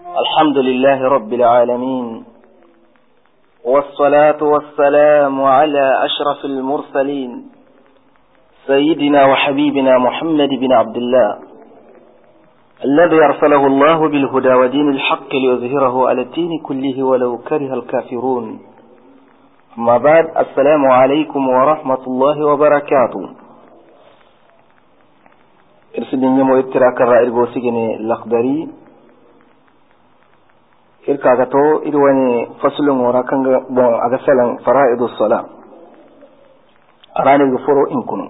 الحمد لله رب العالمين، والصلاة والسلام على أشرف المرسلين سيدنا وحبيبنا محمد بن عبد الله الذي أرسله الله بالهدى ودين الحق ليظهره على الدين كله ولو كره الكافرون. أما بعد، السلام عليكم ورحمة الله وبركاته. إرسلني مؤتراك الرائر بوسيجني الأخضري إركاغتو إرواني فصل وراكن بون أغسلن فرائض الصلاة أراني غفورو إن كنو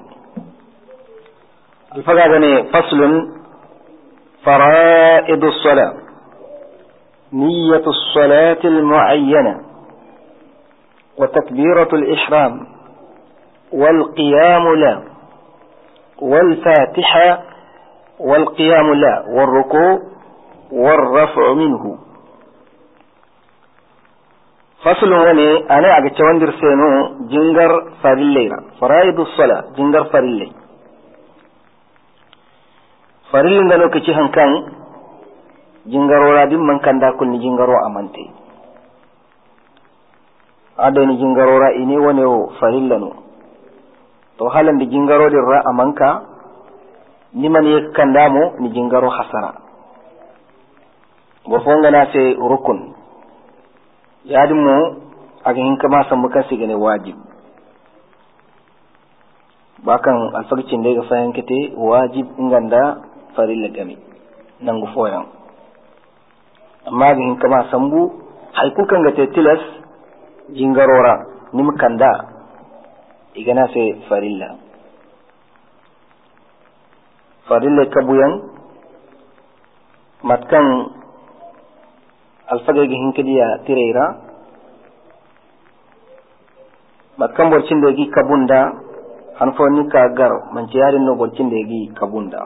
الفقاغني فصل فرائض الصلاة نية الصلاة المعينة وتكبيرة الإحرام والقيام لا والفاتحة والقيام لا والركوع والرفع منه. فصل وني أنا أجتوندر سينو جنجر فريليرا فرائض الصلاة جنجر فريلي فريلين دانو كتي هنكان جنجرو رادم من كان داكل جنجرو أمانتي أدني جنجرو را إني ونيو فريلنو تو حالا دي جنجرو دي را أمانكا نمان يكان دامو ني جنجرو حسرا وفونغنا سي ركن yadinmu aga hinka ma san mukan sigane wajib bakan alfarcin da ga fayan kete wajib inganda farilla game nan gu foyan amma ga hinka ma sambu haikukan ga tilas jingarora nim kanda igana se farilla kabuyan matkan alfaga ga hinkadiya tireira matkan borcin da yagi kabunda hanfoni ka gar manci yarin no borcin da yagi kabunda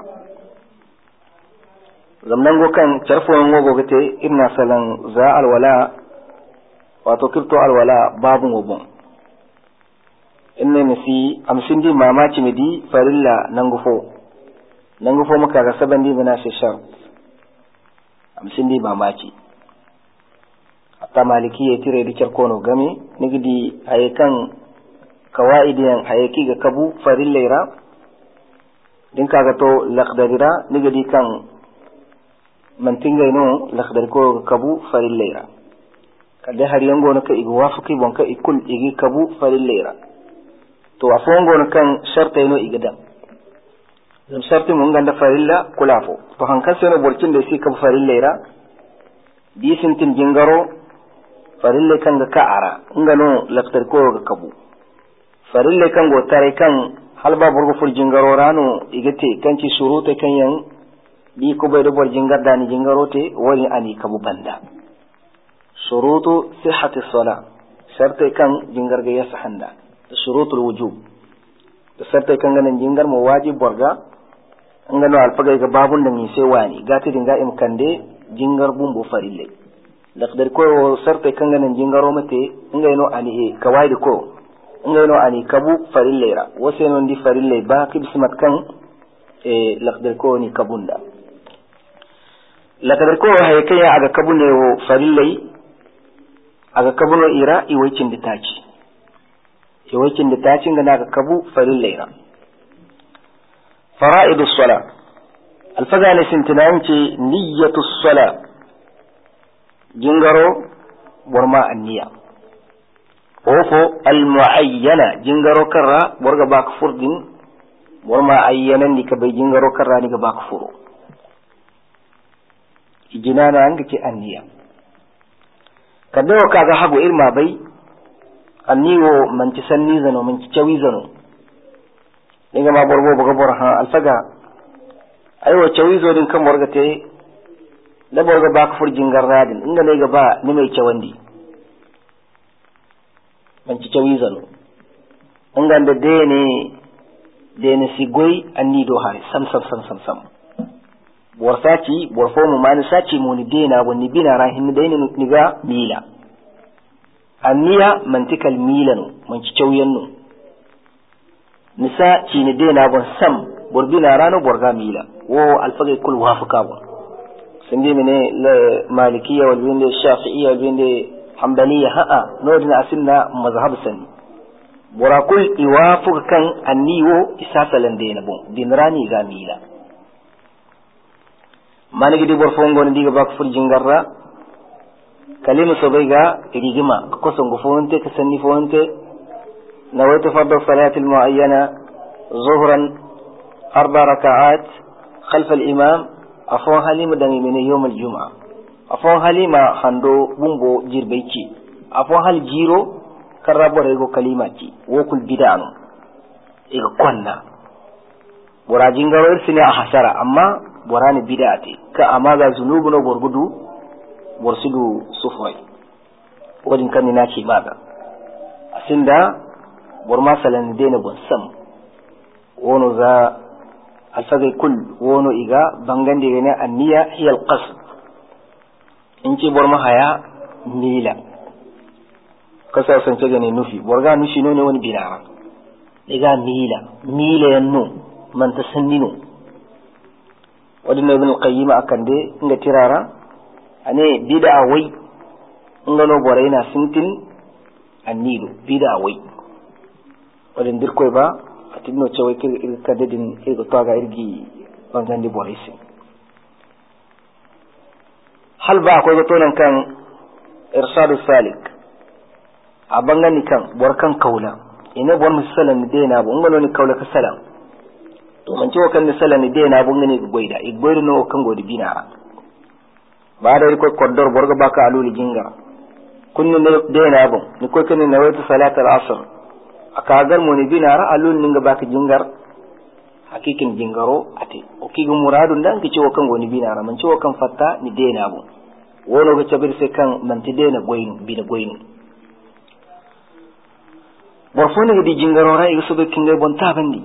zamnan go kan charfon go gate inna salan za alwala wato kirto alwala babu ngobon inne nasi amsindi mamaci midi farilla nangufo maka ga sabandi bana shi shar amsindi mamaci hatta maliki ya tire da kono game nigidi hayekan kawaidiyan hayeki ga kabu farilleira din kaga to laqdarira nigidi kan mantinga no laqdar ko ga kabu farilleira kadde har yango no ka igi wafuki bonka ikul igi kabu farilleira to afongo no kan sharta no igada zam sharti mun ganda farilla kulafo to hankan seno bolcin da si kabu farilleira di sintin jingaro farille kan ga ka'ara ingano laftar ko ga kabu farille kan go tare kan halba burgo fur jingaro rano igate kanci surute kan yan bi ko bai da bor jingar dani jingarote wani ani kabu banda shurutu sihhati salat shartai kan jingar ga yasa handa shurutul wujub da shartai kan ganin jingar mu wajib borga ingano alfaga ga babun da ni sai wani gati dinga imkande jingar bumbo farille laqdar ko sarte kan ganin jingaro mate inga no ani kawaidi ko inga no ani kabu farillera wose non di farille ba kibsmat kan laqdar ko ni kabunda laqdar ko hay kaya aga kabune wo farillai aga kabuno ira iwaikin ditaci ngana aga kabu farillera fara'idus salat alfazani sintinanci niyyatus salat jingaro borma anniya ofo almuayyana jingaro karra borga bak furdin borma ayyanan ni ka bai jingaro karra ni ga bak furo ijinana an gake anniya kaddo kaga hago irma bai anniwo manci sanni zano manci cawi zano dinga ma borbo boga borha alfaga aiwa cawi zo din kan borga te da borga bak furjin garradin inda ne gaba ni mai cewandi man ci cewi zalo inga da de ne sigoi anni do hari sam bor saci bor fo mu mani saci mu ni de na woni bina rahin de ni ga mila anniya mantikal milanu man ci cewiyan no nisa ci ni de na bon sam bor bina rano borga mila wo alfage kul wafuka bon sindi mene la malikiya wal binde shafi'iyya wal binde hanbaliya ha'a nodina asinna mazhab sani borakul iwafu kan anniwo isasalan de na bon dinrani ga mila manigi di bor fongo ni diga bak furjin garra kalima sobaiga irigima ko songo fonte ka sanni fonte nawaitu fardu salatil muayyana zuhran 4 rak'at khalf al imam afon halima dangi mene yawm al jum'a afon halima hando bumbo jirbeici afon hal jiro karrabo rego kalimati wokul bid'anu iga konna bora jingaro irsine a hasara amma borani bid'ati ka amaga zunubu no borgudu borsidu sufai wadin kan na ce maga asinda borma salan dena bon sam wono za alfagai kul wono iga bangande gane anniya hiya alqasd inci borma haya mila kasa san ce gane nufi borga nufi ne wani binara iga mila yanno man tasannino wadin ibn al-qayyim akande inga tirara ane bid'a wai ngano boraina sintin annido bid'a wai wadin dirkoy ba atinno cewa ka dadin irgo taga irgi bangandi boraisi hal ba akwai batonan kan irshadu salik a bangani kan borkan kaula ina bor misalan dena bo ngano ni kaula ka salam to man cewa kan misalan dena bo ngani goida igboydo no kan godi binara ba da ko koddor borga baka aluli jinga kunni dena bo ni ko kan nawaitu salatul asr akagar mo ni binara alul ninga baka jingar hakikin jingaro ate o kigu muradu ndan ki cewa kan goni binara man cewa kan fatta ni dena bo wono ga cabir se kan man ti dena goyinu bina goyinu borfone ga di jingaro ra igu sobe kinga bon tabandi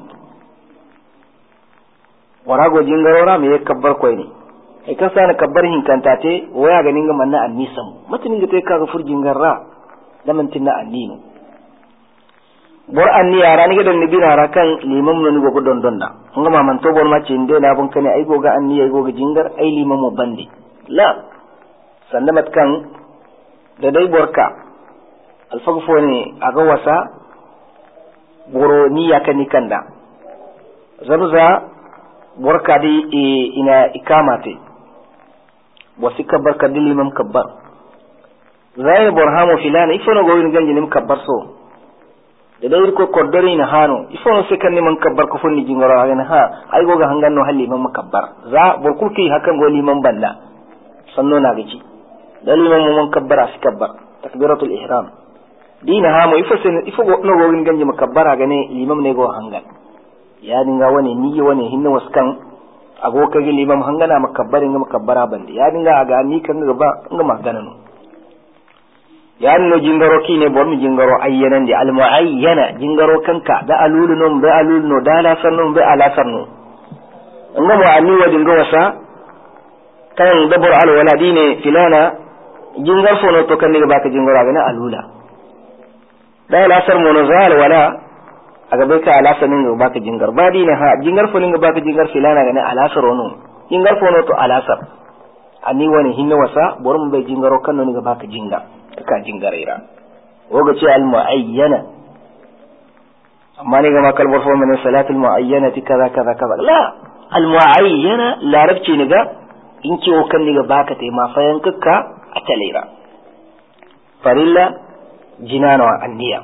warago jingaro ra me kabbar koy ni e kan sana kabbar hin kantate waya ga ninga manna annisam matini ga te kaga fur jingarra da man tinna anninu bor anni yara ni ga don ni binara kan limam no ni go don donna ngama man to bor ma cinde na bon kane ay go ga anni ay go ga jingar ay limam mo bandi la sandamat kan da dai borka alfagfo ne aga wasa boro ni yakani kanda zabza borka di ina ikamate wasi kabbar kadili imam kabbar zai borhamo filana ifono go yin ganji nim kabbar so da dai ko koddori na hano ifono se kan man kabbar ko fonni jingoro aga ha ay go ga hanganno halli imam kabbar za borkulki hakan go liman balla sanno na gaci dalilin mun kabbara fi kabbar takbiratul ihram dina ha mo ifo no go ganji makabbara gane limam ne go hangal ya dinga wani ni wani hinna waskan ago kage limam hangana makabbarin ga makabbara bande ya dinga aga ni kan gaba ga magana no ya no jingaro kine bo mi jingaro ayyanan di al muayyana jingaro kanka da alulu no be alulu no dala sanno be ala sanno ngamo ani wadi ngo wasa kan dabur al waladine filana jingar fono to kan ni baka jingaro aga na alula da la sar mono zal wala aga be ka alasa ninga baka jingar badi ne ha jingar fo ninga baka jingar filana gane alasar wono jingar fo no to alasar ani wani hinna wasa borum be jingaro kan no ninga baka jinga ka jingarira woga ce al muayyana amma ne ga makal borfo min salatul muayyanati kaza kaza kaza la al muayyana larabci ne ga in ce o kan niga baka tai ma fayan kakka a talira farilla jinana wa anniya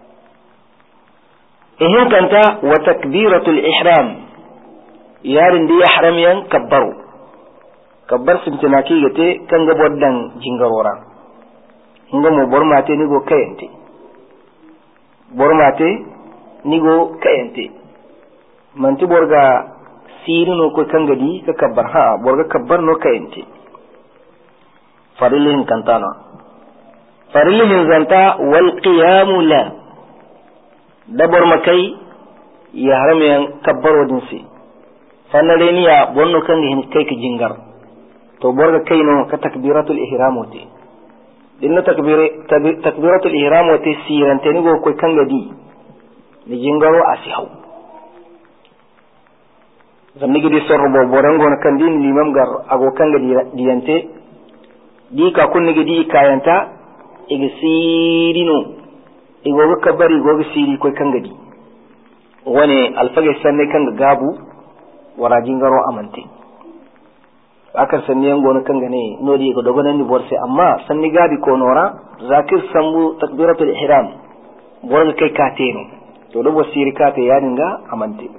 إيه كانت وتكبيرة الإحرام يارن دي إحرام ين كبروا كبر سنتناكي يتي كان جبودن جنغورا هنگمو برماتي نيغو كينتي برماتي نيغو كينتي منتي برغا سيرنو كو كان غدي ككبر ها برغا كبر نو كينتي فريلين كانتانا فريلين زنتا والقيام لا dabar makai ya haramiyan kabbar wadin si fanare ni ya bonno kan hin kai ki jingar to borga kai no ka takbiratul ihram wote dinna takbiratul ihram wote siran tani go ko kan gadi ni jingaro asihaw zamni gidi sorro bo borango na kan din limam gar agokan ga diyante di ka kunni gidi kayanta igi sirino igogo kabari igogo siri koy kan gadi wani alfage sanne kan gabu warajin garo amante akar sanne yango na kan gane nodi go dogonan ni borse amma sanni gabi ko nora zakir sambu takbiratul ihram borga kai kateno to do siri kate ya dinga amante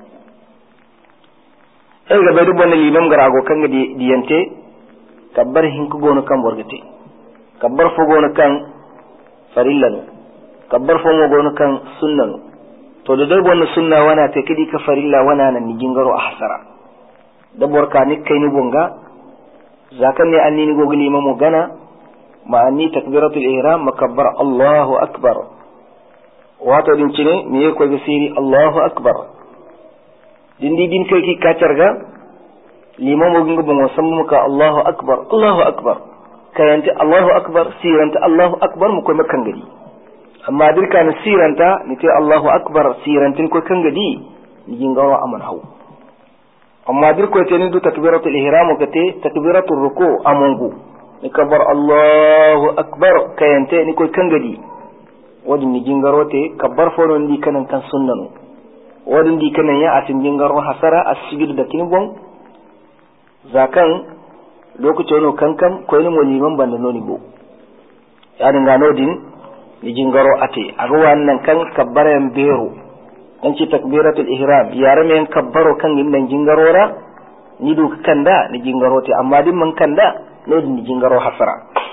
ai ga bai bonne limam garago kan gadi diyante kabbar hinku gono kan borgate kabbar fo gono kan farillano kabbar fo mo gono kan sunnano to da dai bonne sunna wana te kidi ka farilla wana nan ni jingaro a hasara da borka ni kai ni bonga zakan ne anni ni go limam mo gana ma anni takbiratul ihram makabbar Allahu akbar wato din cine me ko ga siri Allahu akbar dindi din kai ki kacarga limam mo ginga bon sammu ka Allahu akbar kayanta Allahu akbar siranta Allahu akbar mu koy makan gadi amma dirka na siranta ni te Allahu akbar sirantin ko kan gadi ni ginga wa aman haw amma dirko te ni du takbiratul ihram ko te takbiratul ruku amongu ni kabar Allahu akbar kayante ni koy kan gadi wadin ni ginga rote kabbar fonon di kanan kan sunnano wadin di kanan ya atin ginga ro hasara asjudu da kinbon zakan lokacin no kankan ko ni mo liman banda noni go ya dinga nodin ni jingaro ate arwan nan kan kabbaran bero dan ci takbiratul ihram yare men kabbaro kan indan jingarora ni du kanda ni jingaro te amma din man kanda nodin ni jingaro hasara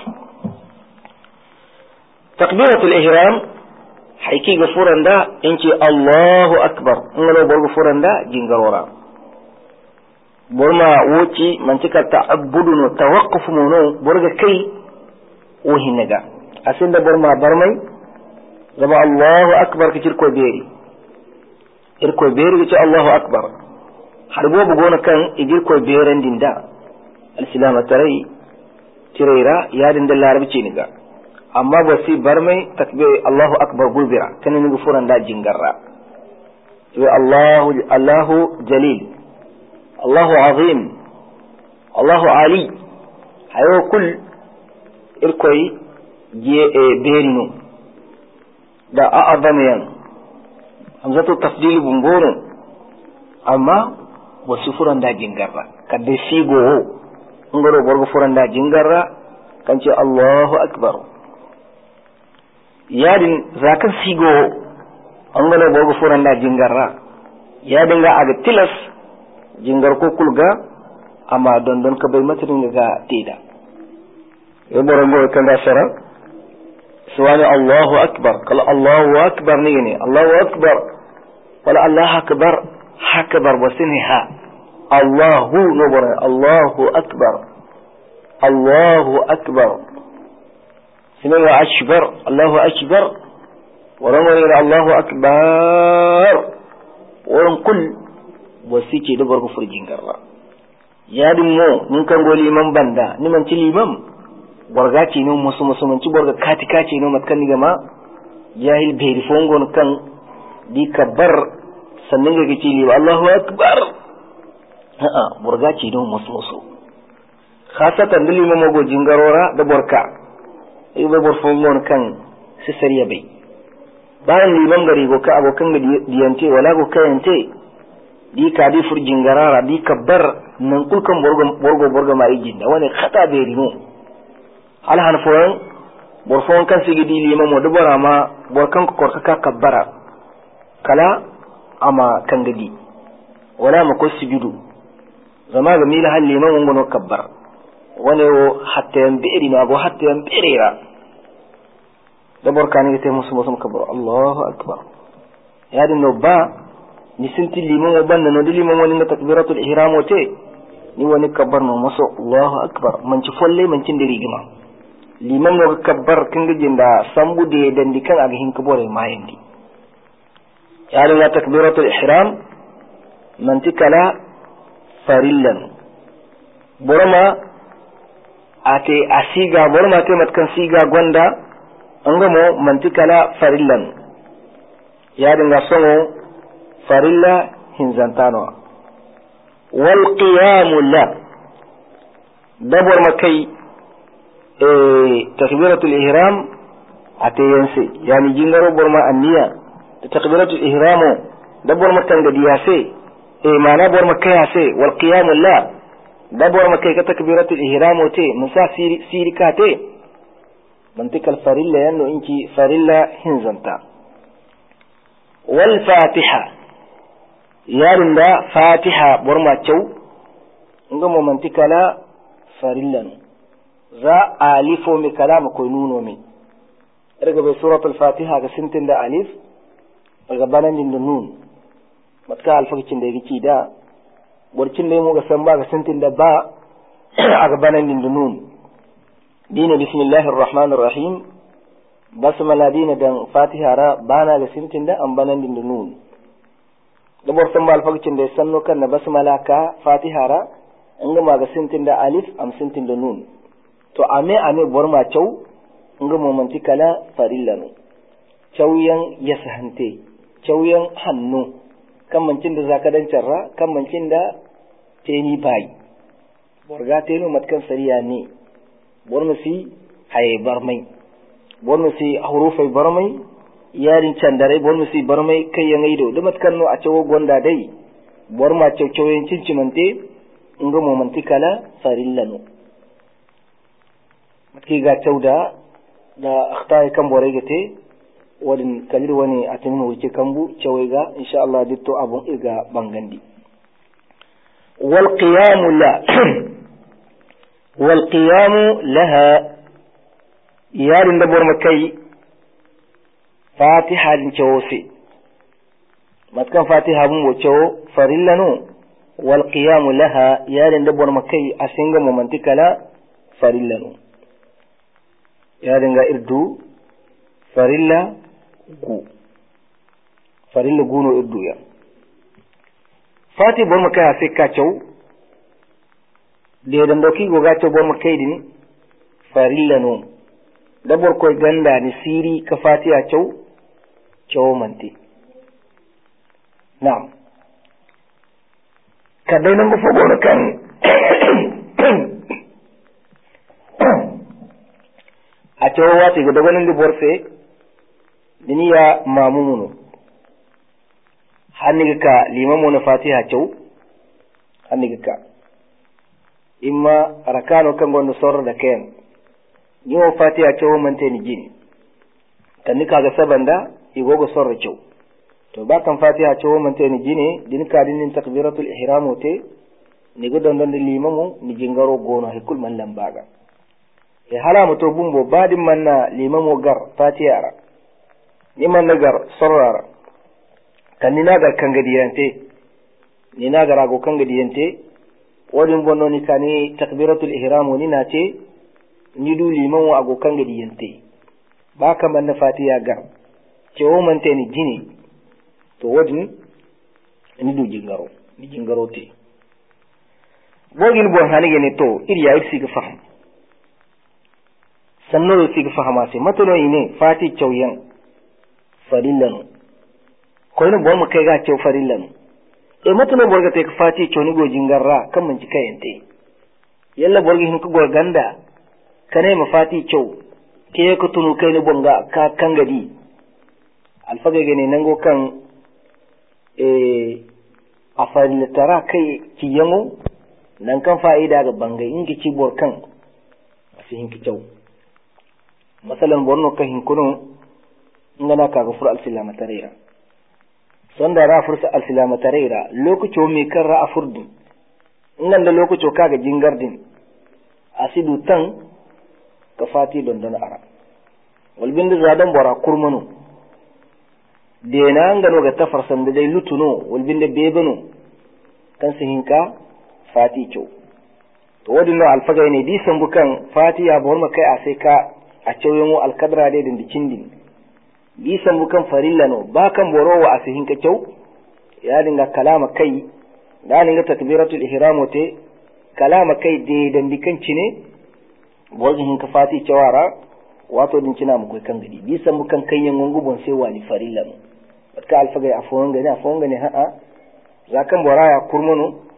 takbiratul ihram haiki gafuran da inci Allahu akbar ngalo bol gafuran da jingarora borma woci man cika ta'abbudu no tawaqquf no borga kai o hinaga asinda borma barmai zama Allahu akbar kicir ko beri irko beri kici Allahu akbar har bo gona kan igir ko beren dinda al-silama tarai tirera ya dinda larabci ni ga amma ba si barmai takbir Allahu akbar gulbira kanin ni gufuran da jingarra Allahu jalil الله عظيم الله عالي هايو كل إركوي بيرنو دا أعظم ين همزة التفضيل بنغورو أما وسفران دا جنگرة كده سيغو نغورو برغو فران دا جنگرة كانت الله أكبر يادن ذاكن سيغو نغورو برغو فران دا جنگرة يادن غا أغا تلس jingar ko kulga amma don ka bai matarin ga tida ya borango kan da shara suwani Allahu akbar kala Allahu akbar ne Allahu akbar wala Allah akbar wasini ha Allahu nubara Allahu akbar sinu wa akbar Allahu akbar warango Allahu akbar waran kul wasi ke da barku furjin garra ya dimmo mun kan go liman banda ni man ci limam borga ci no musu man ci borga kati kaci no matkan ni gama jahil beri fongon kan di kabbar sannan ga ci liman Allahu akbar borga ci no musu khasatan da liman go jingarora da borka ai ba bor fongon kan sisariya bai bayan liman gari go ka abokan ga diyante wala go kayante di ka di furjin garara di kabbar nan kulkan borgo mari jinda wani khata be rimo hal han foyan borfon kan sigi di lima mo dubara ma borkan ko korka ka kabbara kala ama kan gadi wala ma ko sujudu zama ga mila hal lima ngono kabbar wani wo hatta yan beeri ma go hatta yan beerira da borkan ni te musu kabbar Allahu akbar ya din no ba ni sinti limon banna no limon woni takbiratul ihram wote ni woni kabbar no maso Allahu akbar man ci folle man ci ndiri gima liman no kabbar kinga jinda sambu de dandi kan aga hin kabore mayindi ya la takbiratul ihram man tikala farillan boroma ate asiga boroma te matkan siga gonda angamo man tikala farillan ya dinga songo farilla hinzantano wal qiyamu la dabor makai takbiratul ihram atayanse yani jingaro borma anniya takbiratul ihram dabor makan gadiya se mana bor makai se wal qiyamu la dabor makai ka takbiratul ihram te musa siri ka te mantikal farilla yanno inki farilla hinzanta wal fatiha yarin da fatiha borma cew nga mo mantikala farillan za alifo mi kalama ko nuno mi daga be suratul fatiha ga sintin da alif daga banan din nun matka alfakicin da yake da borcin da mu ga san ba ga sintin da ba aga banan din nun dina bismillahir rahmanir rahim basmala dina dan fatiha ra bana ga sintin da an banan din nun da bor san ba alfakicin da sanno kan na basmala ka fatiha ra nga maga sintin da alif am sintin da nun to ame bor ma cew nga momanti kala farillanu cewyan yasahante cewyan hannu kan mancin da zaka dan carra kan mancin da teni bai borga tenu matkan sariya ne bor musi haye barmai bor musi hurufai barmai yarin candare bor musi barmai kayan aido da matkan no a cewo gonda dai bor ma cewyen cincimante nga momanti kala farillanu matki ga cewda da akhtaay kan bore gete wadin kalir wani atinin wuce kambu cewega insha Allah ditto abun iga bangandi wal qiyam la wal qiyam laha yarin da borma kai fatiha din cewose matkan fatiha mun wuce farillanu wal qiyam laha yarin da borma kai asinga momantikala farillanu yarin ga irdu farilla guno irdu ya fati borma kai sai ka cew de dan doki go ga cew borma kai din farillanu da bor koy ganda ni siri ka fatiha cew manti na'am kadai nan go fogo kan a cewa wata ga dogonin divorce diniya mamunu hanniga ka limamu na fatiha cew hanniga ka imma rakano kan gondo sorra da kayan yiwo fatiha cew mante ni jini kan nika ga sabanda igogo sorra cew to ba kan fatiha cew mante ni jini dinika dinin takbiratul ihram te ni go don limamu ni jingaro gono hikul man lambaga e hala muto bumbo badin manna limamu gar fatiyara ni man gar sorrara kan ni nagar kangadiyante ni nagar ago kangadiyante wodin bonno ni kani takbiratul ihram ni nace ni du limamu ago kangadiyante ba ka manna fatiya gar cewo mante ni jini to wodin ni du jingaro te bogin bon hanige ne to iriya isi ga faham sanno isi ga fahama sai matano ine fati chawyan farillan ko ina bon mu kai ga cew farillan matano borga te fati chawni go jingarra kan mun ci kayente yalla borgi hin ko go ganda kane ma fati chaw ke ko tunu kai ne bonga ka kangadi alfaga gene nango kan a farillatara kai kiyango nan kan fa'ida ga bangai ingi ci bor kan asihin ki taw masalan borno ka hin kuno ngana ka ga fur al-silama tarira sonda ra fur al-silama tarira lokaci me kan ra afurdi ngan da lokaci ka ga jingardin asidu tan ka fati don ara walbin da zadan bora kurmanu dena ngano ga tafarsan da dai lutuno walbin da bebano kan sihinka fati kyau to wadin no alfaga ne di san bukan fati ya bor makai a sai ka a cewa mu alkadra dai din dicindin di san bukan farilla no ba kan borowa a sihin ka kyau ya dinga kalama kai da dinga takbiratul ihram te kalama kai dai dan dikanci ne wajen ka fati cewara wato din kina mu kai kan gadi di san bukan kai yan ngubon sai wani farilla no ka alfaga a fon gani ha'a zakan boraya kurmunu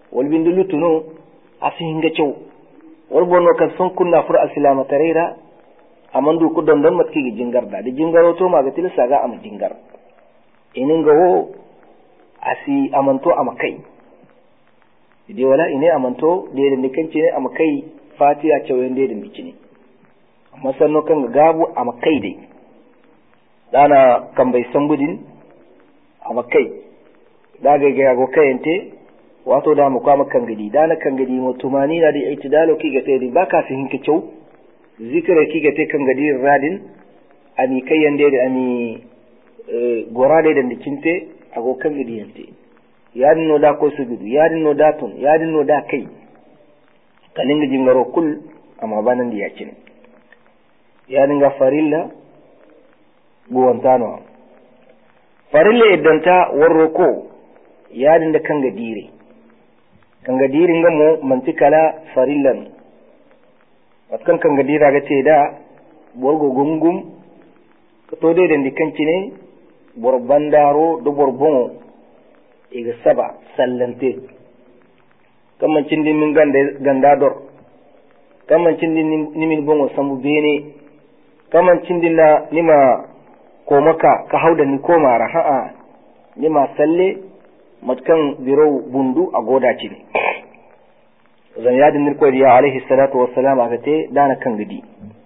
wal bindu lutuno asi hinga cew wal bonno kan son kunna fur asilama tarera amandu ko don matki gi jingarda de jingaro to maga tilsa ga am jingar ininga wo asi amanto amakai de wala ine amanto de de kanci ne amakai fatiha cewen de bicini amma sanno kan gabu amakai dai dana kan bai sambudin amakai daga ga go kayente wato da mu kwama kan gadi dana kan gadi mutumani na da itidalo ki ga tedi baka fi hinka cew zikira ki ga te kan gadi radin ani kayan de ani gorade da dicinte ago kan gadi yante yadin no da ko sujudu yadin no da tun yadin no da kai kaninga jingaro kul amma banan diya cin yadin ga farilla buwantano farilla iddanta warro ko yadin da kanga dire kanga dire ngamo mantikala farillan watkan kanga dira ga ce da borgo gungum ka to dai dan dikanci ne bor bandaro do bor bongo iga saba sallante kamman cindi min ganda dor kamman cindi nimin bongo sambu bene kamman cindi na nima ko maka ka hauda ni ko mara ha'a nima salle matkan biro bundu a goda ci ne zan yadin nirko ya alaihi salatu wassalam aka te dana kan gidi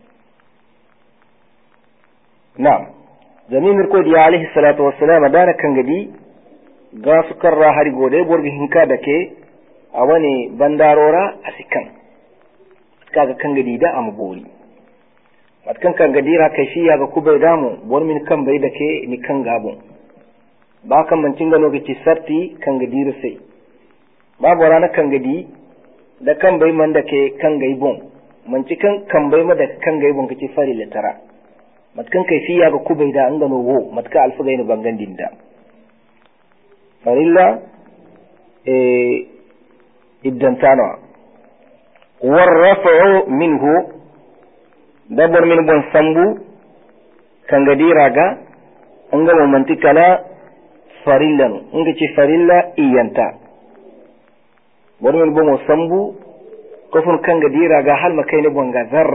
na'am zamin nirko ya alaihi salatu wassalam dana kan gidi ga su karra hari gode borgi hinka da ke a wani bandarora a sikan kaga kan gadi da amgori matkan kan gadi ra kai shi ya ga kubai damu bor min kan bai da ke ni kan gabon ba kan mancin ga lokaci sarti kan gadi rusai babu rana kan gadi da kan bai man da ke kan gaibon manci kan bai ma da kan gaibon kace fari litara matkan kai shi ya ga kubai da an gano wo matka alfugai ni bangan dinda farilla iddantano warrafa'u minhu dabar min bon sambu kan gadira ga an ga mantikala farillan in ga ci farilla iyanta bor min bon sambu kofun kan gadira ga hal makai ne bonga zar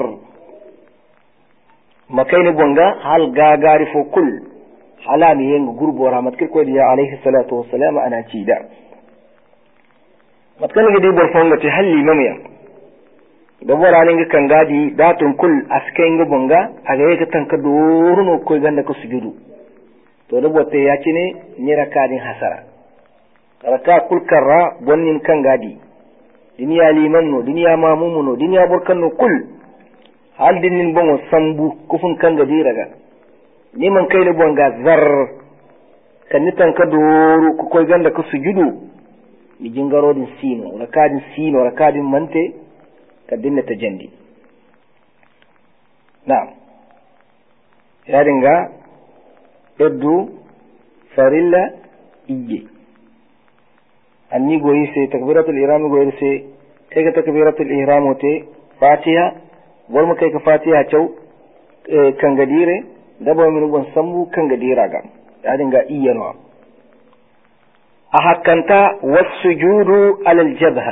makai ne bonga hal ga gari fo kul halami yen gurbo rahmatkir ko diya alayhi salatu wassalam ana ci da matkan gidi bor fonga ti halli mamya da bora ne kan gadi datun kul asken ga bonga aga yake tanka doruno ko ganda ko sujudu to da botte ya ci ne ni rakadin hasara raka kul karra bonnin kan gadi duniya liman no duniya mamumu no duniya burkan no kul hal dinnin bongo sambu kufun kan gadi raga ni man kai ne bonga zar kan ni tanka doru ko koy ganda ko sujudu ni jingarodin sino rakadin mante kadinna tajandi na'am ya dinga eddu farilla ije anni goyi se takbiratul ihram goyi se kai ka takbiratul ihram te fatiha gol kai ka fatiha chau kan gadire dabo min gon sambu kan gadira ga ya dinga iyano a hakanta wasujudu alal jabha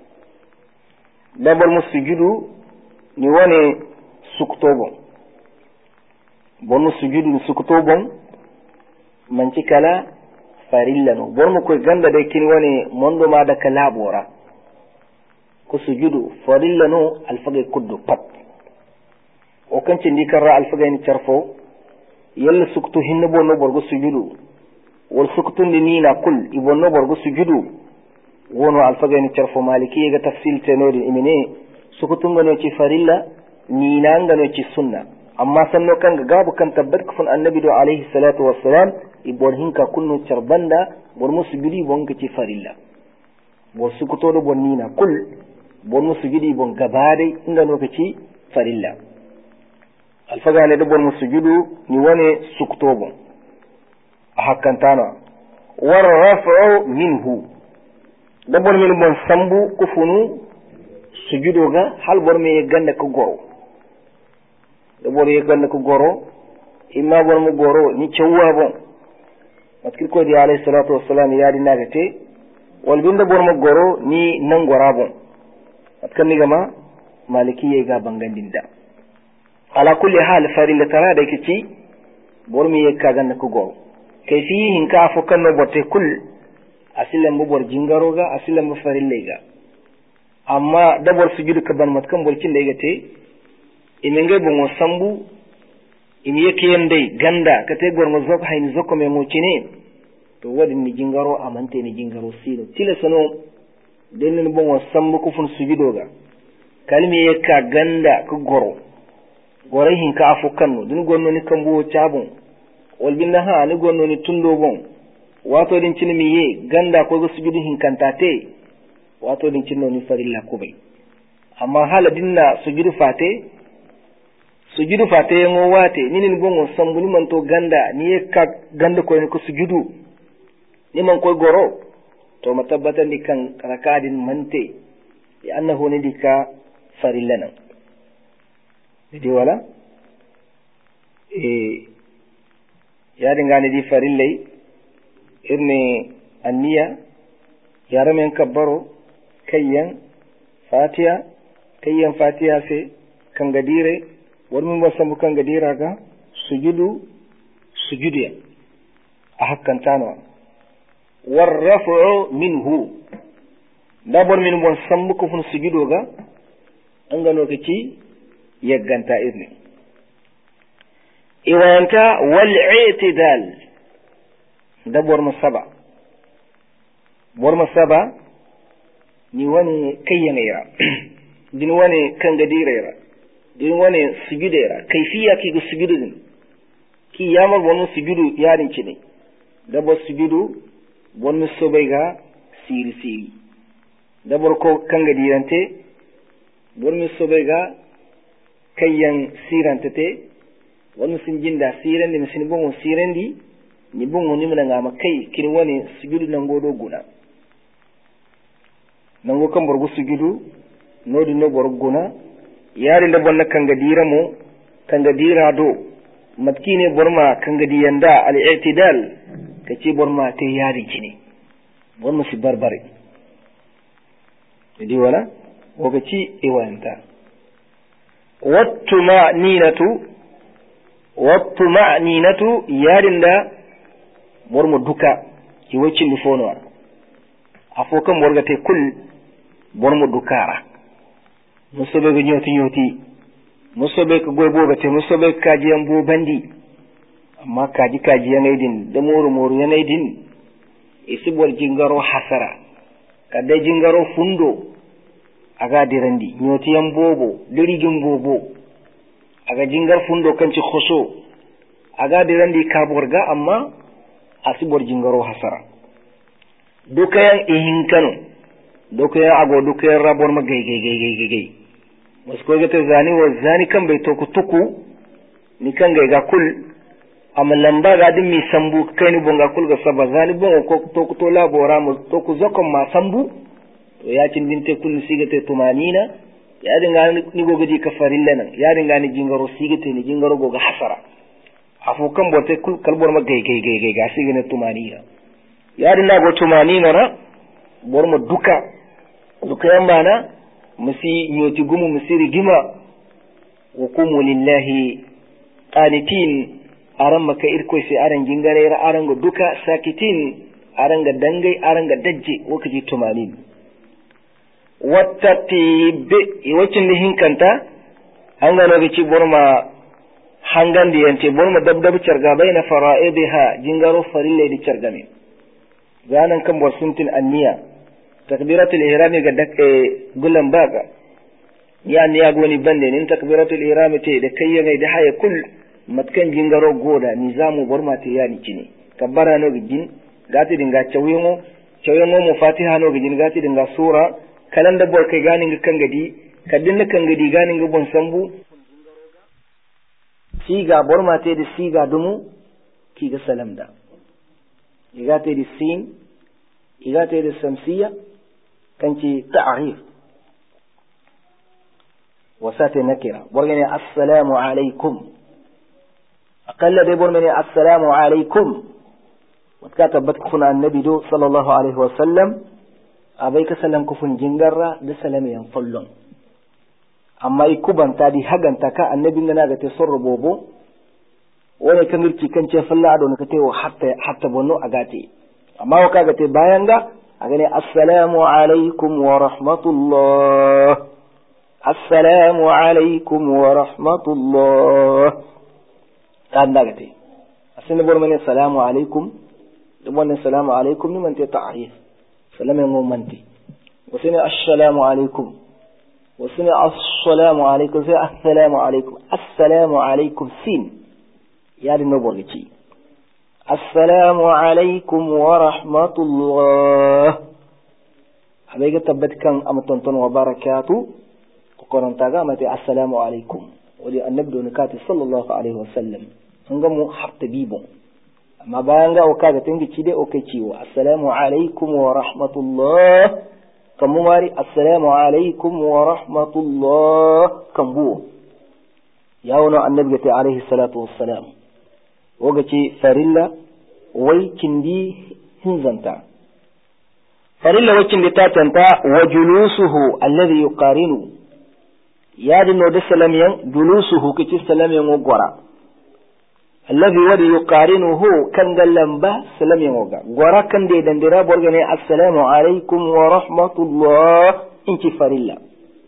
dabal musujudu ni wone suktobon bonu sujudu ni suktobon manci kala farilla no bonu koy ganda de kini wone mondo ma da kala bora ko sujudu farilla no alfage kuddu pat o kanci ndi karra alfage ni charfo yalla suktu hinno bonno borgo sujudu wal suktu ni na kul ibonno borgo sujudu wono alfaga ni charfo maliki ga tafsil tenodi imine sukutun gano ci farilla ni nan gano ci sunna amma sanno kan ga gabu kan tabbat kufun annabi do alaihi salatu wassalam ibon hinka kunno charbanda bor musujudi bon ga ci farilla bo sukuto do bon nina kul bon musujudi bon gabade inga no ci farilla alfaga ne do bon musujudu ni wone sukuto bon ahakantana war raf'u minhu dabbar min bon sambu kufunu sujudo ga hal bor me ganda ko goro dabbar ye ganda ko goro imma bor mu goro ni cewwa bon matkir ko di alayhi salatu wassalam ya di nagate wal binda bor ma goro ni nan gorabon atkan ni gama malikiyya ga bangandin da ala kulli hal farilla tara da kici bor mi yekka ganna ko goro kai fi hinka fo kan no bote kul asilan bu bor jingaro ga asilan bu farilla ga amma da bor sujudu ka ban matkan bolkin da yake imenge bon sambu in yake yandai ganda ka te gormo zok hayni zokko me mo cine to wadi ni jingaro amante ni jingaro sino tila sano den bon sambu ko fun sujudo ga kalmi yekka ganda ko goro gore hin ka afu kanno dun gonno ni kambo cabon wal binna ha ni gonno ni tundo bon wato din cini mi ye ganda ko go sujudu hin kantate wato din cinno ni farilla ko bai amma hala dinna sujudu fate yango wate ninin bongo sambu ni man to ganda ni yekka ganda ko ni ko sujudu ni man ko goro to matabbatan di kan rakadin mante ya annahu ni dika farillana di wala ya dingane di farillai irne anniya yaramen kabbaro kayyan fatiha sai kan gadire wani mun basan kan gadira ga sujudiya a hakkan tanwa warrafu minhu dabor min bon sambu ko fun sujudo ga an ga lokaci yagganta irne iwanta wal i'tidal dabor masaba ni wani kayyanera din wani kan gadirera din wani sujudera kaifiya ki go sujudu din ki yamar wani sujudu yarin ci ne dabor sujudu wani sobai ga siri dabor ko kan gadirante wani sobai ga kayyan sirante te wani sun jinda siran ni misin bon siran di ni bon ni mun ngama kai kin wani sujudu nan godo guna nango kan borgo sujudu nodi no borguna yari da bonna kan gadira mo kan gadira do matkine borma kan gadiyanda al i'tidal kace borma te yari kine borma si barbare idi wala wogaci iwanta wattu ma'ninatu yarinda bormo duka ki wacin di fono afokan borga te kul bormo dukara musobe ga nyoti musobe ka goy boga te musobe ka jiyan bo bandi amma kaji yanaydin da moru yanaydin isi bol jingaro hasara kada jingaro fundo aga dirandi nyoti yan bobo dirigin bobo aga jingar fundo kanci khoso aga dirandi ka borga amma asibor jingaro hasara dukayan ihinkano dukayan ago dukayan rabon ma gai wasko ga ta zani wa zani kan bai tuku ni kan ga kul amma lamba ga din mi sambu kai ni bonga kul ga saba zani bonga ko to labora mu to ku zakon ma sambu to ya cin binte kul siga te tumanina ya dinga ni gogaji ka farilla nan ya dinga ni jingaro siga te ni jingaro goga hasara afu kan bote kul kalbor ma gai ga siga ne tumanina ya dinga go tumanina na bor ma duka yamba na musi nyoti gumu musi rigima wa qumu lillahi qanitin aran maka irko sai aran jingare aran ga duka sakitin aran ga dangai aran ga dajje wakaji tumanin wattati be wacin da hinkanta an ga lokaci borma hangan da yance borma dabdab charga baina fara'idiha jingaro farille di chargame zanan kan bor suntin anniya takbiratul ihram ga gulan baga yani ya goni bande nin takbiratul ihram te da kayyane da haya kul matkan jingaro goda nizamu borma te yani kine kabbara no gidin gati dinga chawyemo mu fatiha no gidin gati dinga sura kalan da bor kai ganin ga kan gadi kadin kan gadi ganin ga bon sambu siga borma te da siga dumu ki ga salam da igate da sin igate da samsiya kanci ta'rif wasate nakira borgane assalamu alaikum aqalla dai borgane assalamu alaikum wata tabbat kuna annabi do sallallahu alaihi wa sallam abai ka salam kufun jingarra da salam yan fallon amma ikubanta di haganta ka annabin gana ga te sorro bobo wani kan girki kan ce falla ado ne ka te hatta bonno agate amma wa kaga te bayan ga a gane assalamu alaikum wa rahmatullah assalamu alaikum wa rahmatullah kan daga te asin bor mane assalamu alaikum dum assalamu alaikum ni man te ta'rif salama ngom manti wasina assalamu alaikum wasina assalamu alaikum sai assalamu alaikum assalamu alaikum sin ya dinno borgici assalamu alaikum wa rahmatullah abai ga tabbat kan amtonton wa barakatu ko koranta ga mate assalamu alaikum wali annabi don kati sallallahu alaihi wasallam an ga mu hatta bibo amma bayan ga o kaga tingi ci dai o kai ciwo assalamu alaikum wa rahmatullah kamu mari assalamu alaikum wa rahmatullah kambu yawono annabi ga alaihi salatu wassalam woga ce farilla wai kindi hinzanta farilla wai kindi ta tanta wa julusuhu alladhi yuqarinu ya dinno da salamiyan julusuhu kici salamiyan gora alladhi wadi yuqarinuhu kan gallamba salamiyan woga gora kan de dandira borgane assalamu alaikum wa rahmatullah inci farilla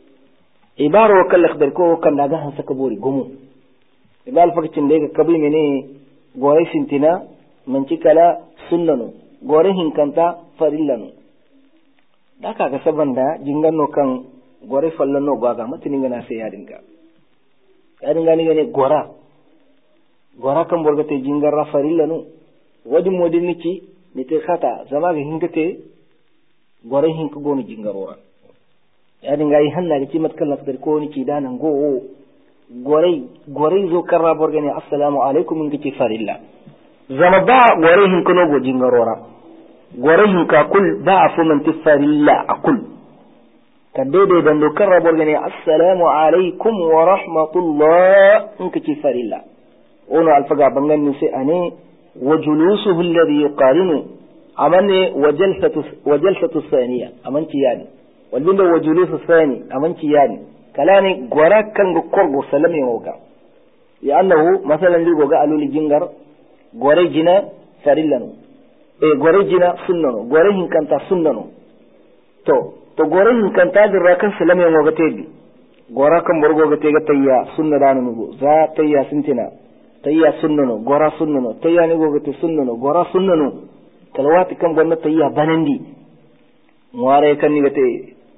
ibaro kallak dar ko kan daga han saka bori gumu ibal fakcin de ka kabi mene gore sintina manci kala sunnanu gore hinkanta farillanu da kaga sabanda jinganno kan gore fallano gaga matinin gana sai yadinga ni gane gora kan borgate jingarra farillanu wadi modin niki ni te khata zama ga hingate gore hinka gonu jingarora yadinga yi hanna ga cimat kan lakdar ko niki danan go gore zo karra borgane assalamu alaikum in kici farilla zama ba gore hin kono go jingarora gore hin ka kul ba afu man tifarilla akul kadede dan do karra borgane assalamu alaikum wa rahmatullah in kici farilla ono alfaga bangan ni sai ane wa julusuhu alladhi yuqarinu amane wa jalsatu thaniya amanci yani walbinda wa julusu thani amanci yani kalani gora kan go korgo salame woga ya annahu masalan li goga aluli jingar gore jina farillanu gore jina sunnano gore hinkanta sunnano to gore hinkanta dirra kan salame woga tebi gora kan borgo ga tega tayya sunna danu nugo za tayya sintina tayya sunnano gora sunnano tayya ni goga te sunnano gora sunnano kalwati kan gonna tayya banandi muare kan ni gate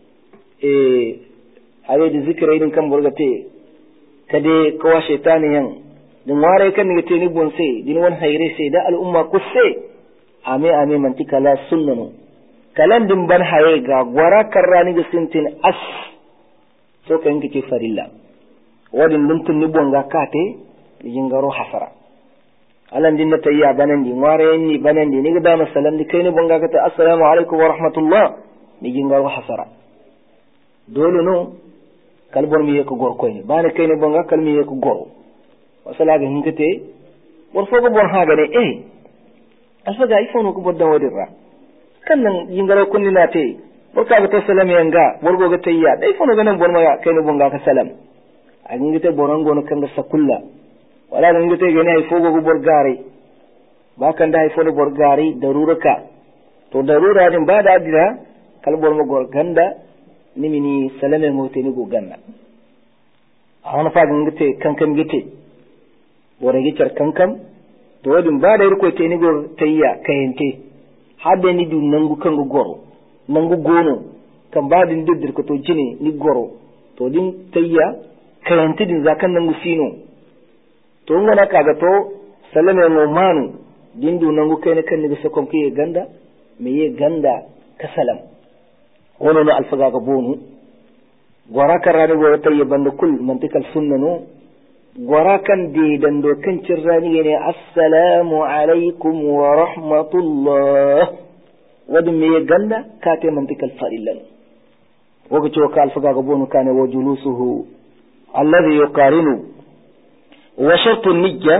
awe da zikira irin kan burgate kade kawa shaitani yan din ware kan ni te ni bonse din won hayre sai da al'umma kusse ame manti kala sunnano kalan din ban haye ga gwara karrani ga sintin as so kan kike farilla wadin luntun ni bonga kate jingaro hasara alan din tayya banan din ware ni banan din ni ga da masalan ni kai ni bonga kata assalamu alaikum wa rahmatullah ni jingaro hasara dole no kalbor mi yeko gor koyni bana kayne bonga kalmi yeko gor wasala ga hinkate bor fogo bor haga ne alfa ga ifono ko bodda wadirra kannan yingaro kunni nate bor ka ga salam yanga bor go ga tayya dai fono ga nan bor ma kayne bonga ka salam a ngite borango no kanga sakulla wala ga ngite ga ne ay fogo go bor gare ba kan da ay fono bor gare daruraka to darura din ba da adira kalbor mo gor ganda nimini salame ngote ni go ganna awon fa ngite kankan gite bore gicar kankan to wadin ba da irko te ni go tayya kayente hadde ni dun nangu kango goro nangu gono kan ba din diddir ko to jine ni goro to din tayya kayente din zakan nangu sino to ngona kaga to salame ngo manu din dun nangu kayne kan ni sakon ke ganda me ye ganda kasalam wono no alfaga ga bonu gora karani go tayye banda kul mantikal sunnano gora kan de dando kan cirrani ne assalamu alaikum wa rahmatullah wadu me ganda kate mantikal farillan wogo to ka alfaga ga bonu kane wo julusuhu alladhi yuqarinu wa shartu niyya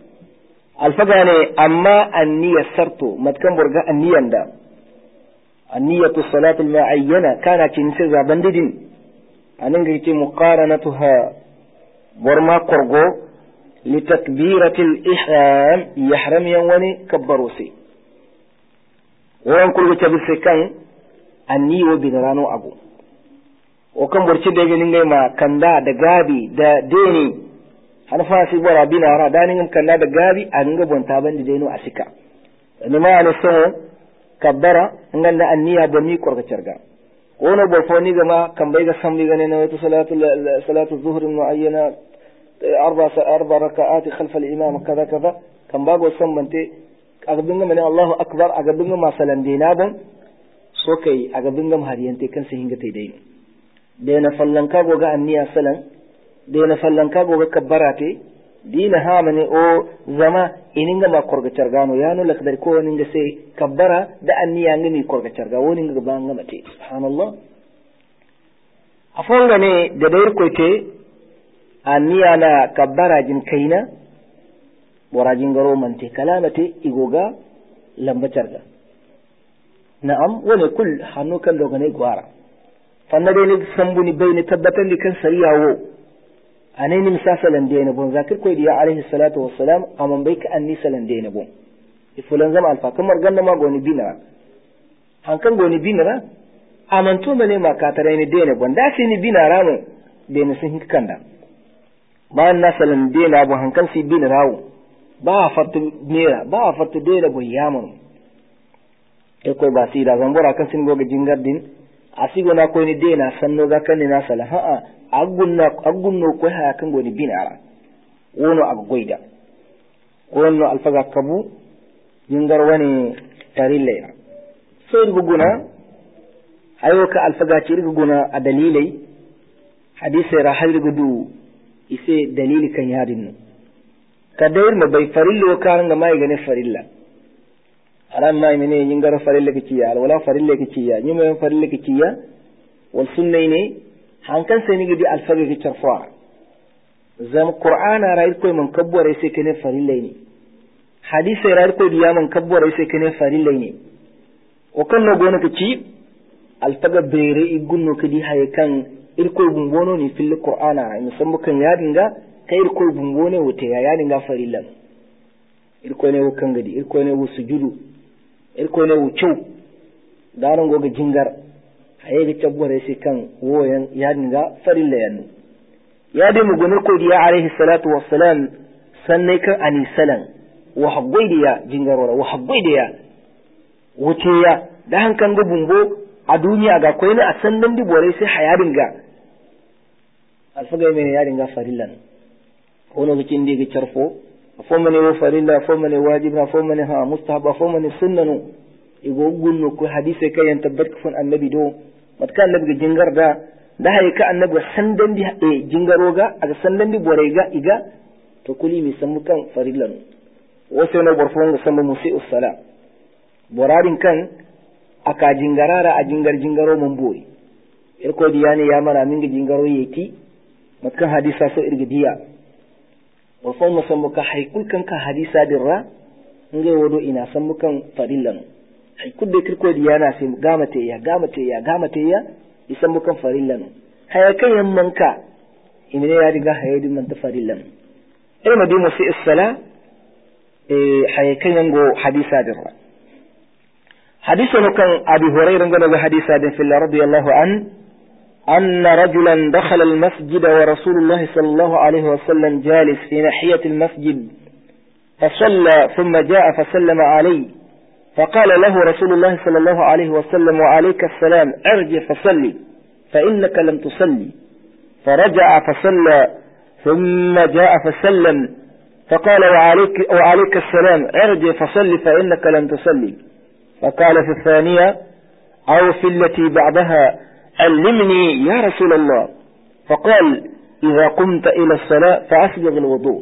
alfaga ne amma anniya sartu matkan burga anniyanda النية الصلاة المعينة كانت نسيزا بنددين أنك مقارنتها برما قرغو لتكبيرة الإحرام يحرم يواني كبروسي وران كل تبسي كان النية وبنرانو أبو وكم برشي ديجي ما كان دا غابي دا ديني أنا فاسي برا بنارا دانيهم كان دا غابي أنغا بنتابن دينو أسكا إنما أنا سوى كبرا إنغان النية بني قرغ ترغا wono bo foni gama kambe ga sambi gane na wato salatu zuhr muayyana arba rak'at khalf al-imam kaza kaza kan bago sambante agabin gama ne Allahu akbar agabin gama salan dina ban so kai agabin gama hariyante kan sai hinga tai dai dai na fallan ka goga anniya salan dai na fallan ka goga kabbara te dina ha mane o zama ininga ma korga cargano yano lakdar ko ninga sai kabbara da anniya ngami korga carga woni nga banga mate subhanallah afonga ne da dai ko te anniya na kabbara jin kaina borajin garo mante kalamate igoga lamba carga na'am wani kul hannu kan dogane gwara fanna dai ne sambuni bayni tabbatan di kan sariyawo aneni misasalan dena bon zakir ko diya alayhi salatu wassalam amman bai ka anni salan dena bon ifulan zama alfa kamar ganna ma goni binara hankan goni binara aman to mane ma ka tare ni dena bon da sai ni binara no dena sun hinkanda ma anna salan dena bon hankan si binara ba fatu mera ba fatu dena bon yamun e ko ba si da zambora kan sin goga jingardin asigo na ko ni dena sanno ga kan ni na sala ha agunno ko ha kan goni binara wono ag goida wono alfaga kabu jingar wani tarille sai guguna ayo ka alfaga ci guguna a dalilai hadisi rahal gudu ise dalili kan yadin kadayar ma bai farillo karan ga mai gane farilla aran mai mene jingar farilla kiciya wala farilla kiciya nyuma farilla kiciya wal sunnaini hankan sai ni gidi alfaga ki tarfa zam qur'ana ra'ayit ko man kabbore sai kene farillai ne hadisi ra'ayit ko diya man kabbore sai kene farillai ne o kan no gona ci alfaga bere igunno kidi haye kan irko bumbono ni fil qur'ana musamman kan ya dinga kai irko bumbone wote ya dinga farillan irko ne kan gadi irko ne sujudu irko ne wucau daran goga jingar haye ga tabbare sai kan woyan ya dinga farilla yannu ya dai mu gonar ko diya alaihi salatu wassalam sannan kan ani salan wa haggaidiya jingarora wa haggaidiya wuce ya da hankan ga bumbo a duniya ga koyi ne a sandan dibore sai haya dinga alfaga mai ya dinga farillan ko lokacin da ga charfo fo mane wa farilla fo mane wajiba fo mane ha mustahaba fo mane sunnanu igo gunno ko hadisi kai yan tabbat kufun annabi do matkan annabi ga jingar da haye ka annabi sandan di jingaro ga aga sandan di bore ga iga to kuli mi samu kan farillan wasu na borfon ga samu musi usala borarin kan aka jingarara a jingaro mun boye irko diyani ya mara min ga jingaro yeti matkan hadisa so irgidiya borfon musammu ka haikul kan ka hadisa dirra ngai wodo ina samu kan farillan haikul da kirko diyana sai gamate ya isan mukan farillan haya kan yamman ka imine ya riga haya din man ta farillan ma dimo sai as-sala haya kan yango hadisa dirra hadisa kan abi hurairah ga hadisa din fil radiyallahu أن رجلا دخل المسجد ورسول الله صلى الله عليه وسلم جالس في ناحية المسجد فصلى ثم جاء فسلم عليه فقال له رسول الله صلى الله عليه وسلم وعليك السلام ارجع فصلي فإنك لم تصلي فرجع فصلى ثم جاء فسلم فقال وعليك السلام ارجع فصلي فإنك لم تصلي فقال في الثانية أو في التي بعدها علمني يا رسول الله فقال إذا قمت إلى الصلاة فأسبغ الوضوء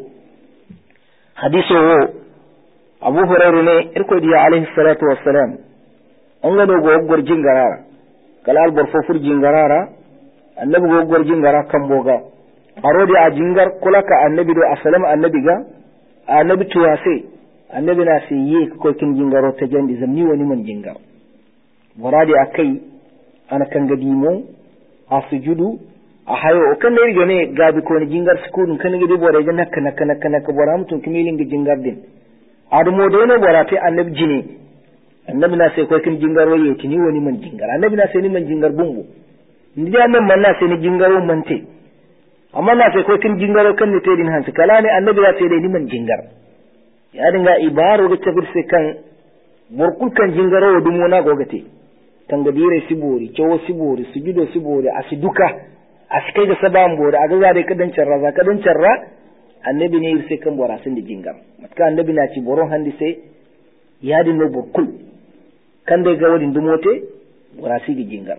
حديثه أبو هريرة إركو دي عليه الصلاة والسلام أنغنو غوغور جنغرارا كلال برفوفر جنغرارا النبي غوغور جنغرا كمبوغا أرودي أجنغر كلك النبي دو أسلام النبي غا النبي تواسي النبي ناسي يك كوكين جنغرو تجاندي زمني ونمن جنغر borade akai ana kanga dimo a sujudu a hayo kan ne gane gabi ko ni jingar sukudun kan gidi bore ga nakka bora mutun kimilin ga jingar din adumo da ne bora te annabi jini annabi na sai ko kin jingar waye tini woni man jingar annabi na sai ni man jingar bumbu ndi da nan man na sai ni jingar man te amma na sai ko kin jingar kan ni te din hansu kala ne annabi ya sai dai ni man jingar ya dinga ibaro ga tabir sai kan burkul kan jingaro dumo na gogate tanga dire sibori cewo sibori sujudo sibori asiduka asikai da saban bori aga zare kadan charra annabi ne sai kan bora sun da jingar matka annabi na ci boron handi sai ya dinno burkul kan da ga wadin dumote bora si da jingar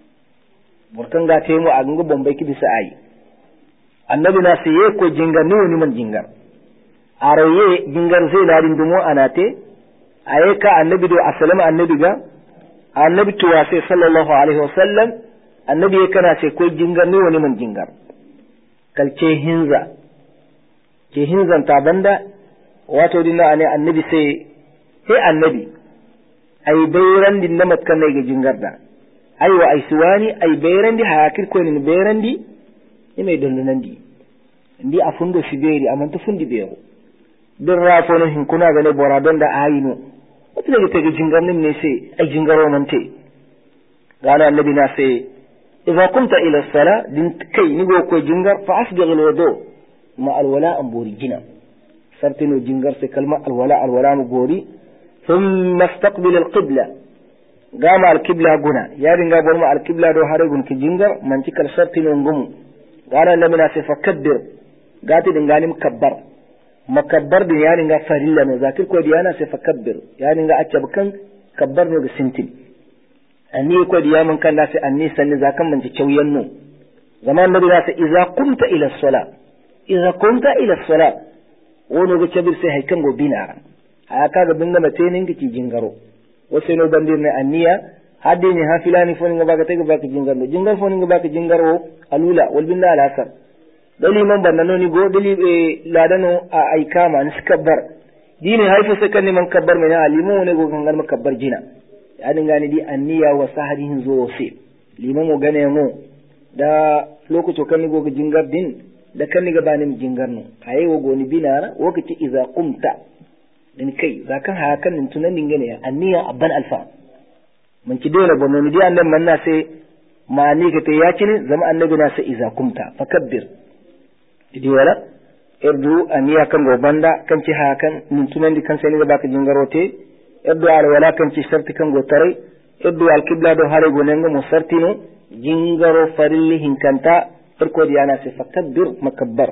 burkan ga temo a ganga bombay ki bisa ayi annabi na sai ko jingar ne woni man jingar araye jingar sai ladin dumo anate ayeka annabi do assalamu annabi ga annabi tuwa sai sallallahu alaihi wasallam annabi ya kana sai koi jingar ne wani man jingar kalce hinza ke hinzan ta banda wato dinna ne annabi sai annabi ai bayran din namat kan ne ga jingar da ai wa ai suwani ai bayran di hakir ko ni bayran di ime dundunan di ndi afundo siberi amanta fundi beero don rafo no hin kuna ga ne bora don da ayino wata daga ta jingar ne sai ai jingaro mante gana annabi na sai idza qumta ila as-sala din kai ni go ko jingar fa asbigh al-wudu ma al-wala an borijina sartino jingar sai kalma al-wala mu bori thumma istaqbil al-qibla gama al-qibla guna ya dinga bor ma al-qibla do hare gun ki jingar man cikal sartino ngumu gana annabi na sai fakabbir gati dinga kabbar makabbar din ya dinga farilla ne zakir ko diyana sai fakabbir ya dinga acabkan kabbar ne ga sintin anni ko diyaman kan da sai anni sanni zakan man cewyan no zaman nabi da sai idza qumta ila as-sala wono ga cabir sai haikan go binara aka ga binga mace ne ngi jingaro wasu no bandir ne anniya hadde ne ha filani fo ne ga baka baka jingaro jingar fo ne baka jingaro alula wal binna al-asar dali man banno ni go dali ladano a aikama ni kabbar dini haifa sai kan man kabbar mai alimu ne go kan gar makabbar jina ya dinga ni di anniya wa sahadihin zo sai liman mu gane mu da lokaci kan ni go ga jingar din da kan ni ga bani jingar no ayi wo go ni binara wakati idza qumta din kai zakan ha kan nin tunan din gane anniya abban alfa mun ki dole ba mun di annan man na sai ma ni ka te ya kini zama annabi na sai idza qumta fakabbir idi wala erdu aniya kan go banda kan ci ha kan nin tunan di kan sai ni ga baka jingarote erdu al wala kan ci sarti kan go tare erdu al qibla do hare go nengo mo sartino jingaro farilli hinkanta farko diyana sai fakabbir makabbar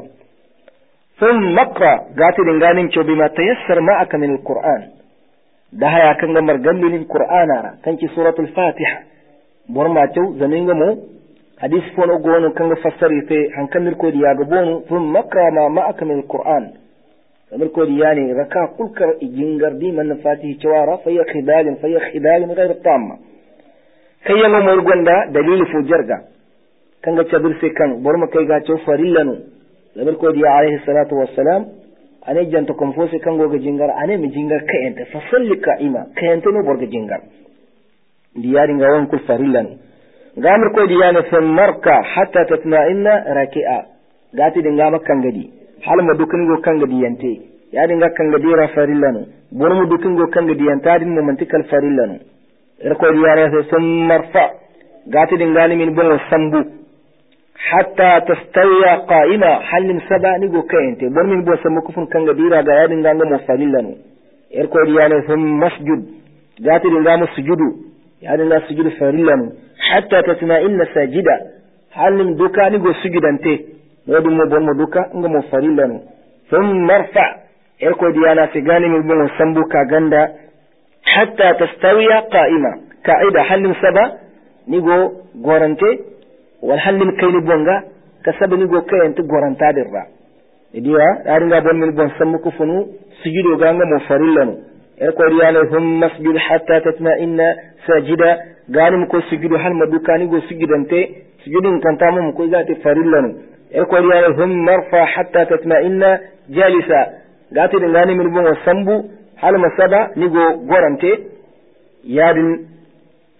ثم اقرأ قاتل انغانين شو بما تيسر معك من القرآن ده هيا كان غمر قلل القرآن كان سورة الفاتحة برما شو زنينغمو حديث فونو قونو كان فسري في هنكن الكودي ياغبونو ثم اقرأ ما معك من القرآن الكودي يعني ركا كل كر جنجر دي من فاتحة شوارا فهي خبال غير الطامة كي يغمو مرغوندا دليل فوجرغا كان تشبر سي كان برما كي غاتشو فريلانو labar ko diya alaihi salatu wassalam ane janta konfose kan goga jingar ane mi jingar kayenta fa salli qa'ima kayenta no borga jingar diya dinga won kul farillan gamar ko diya ne fa marka hatta tatma'inna raki'a gati dinga makkan gadi hal ma dukin go kan gadi yante ya dinga kan gadi ra farillan bormu dukin go kan gadi yanta din mo mantikal farillan ko diya ne fa marfa gati dinga ni min bon sambu hatta tastawiya qa'ima halin saba ni go kayente bor min bo sama kufun kanga dira ga yadin ganga mo falillanu er ko diyane fum masjud gati dinga mo sujudu yadin ga sujudu farillanu hatta tatma'inna sajida halin duka ni go sujudante wadi mo bon mo duka nga mo farillanu fum marfa er ko diyana fi gani min bo sambu ka ganda hatta tastawiya qa'ima ka'ida halin saba ni go gorante والحل كيل بونغا كسبني جو كاين تغوران تادرا ديوا دارنغا بون من بون سمكو فنو سجودو غانغا مو فريلانو اكو ريالو هم مسجد حتى تطمئن ساجدا غانم كو سجودو حل مدوكاني جو سجودنتي سجودن كانتامو مكو ذاتي فريلانو اكو ريالو هم مرفع حتى تطمئن جالسا غاتي غاني من بون سمبو حل مسبا نيغو غورانتي يادن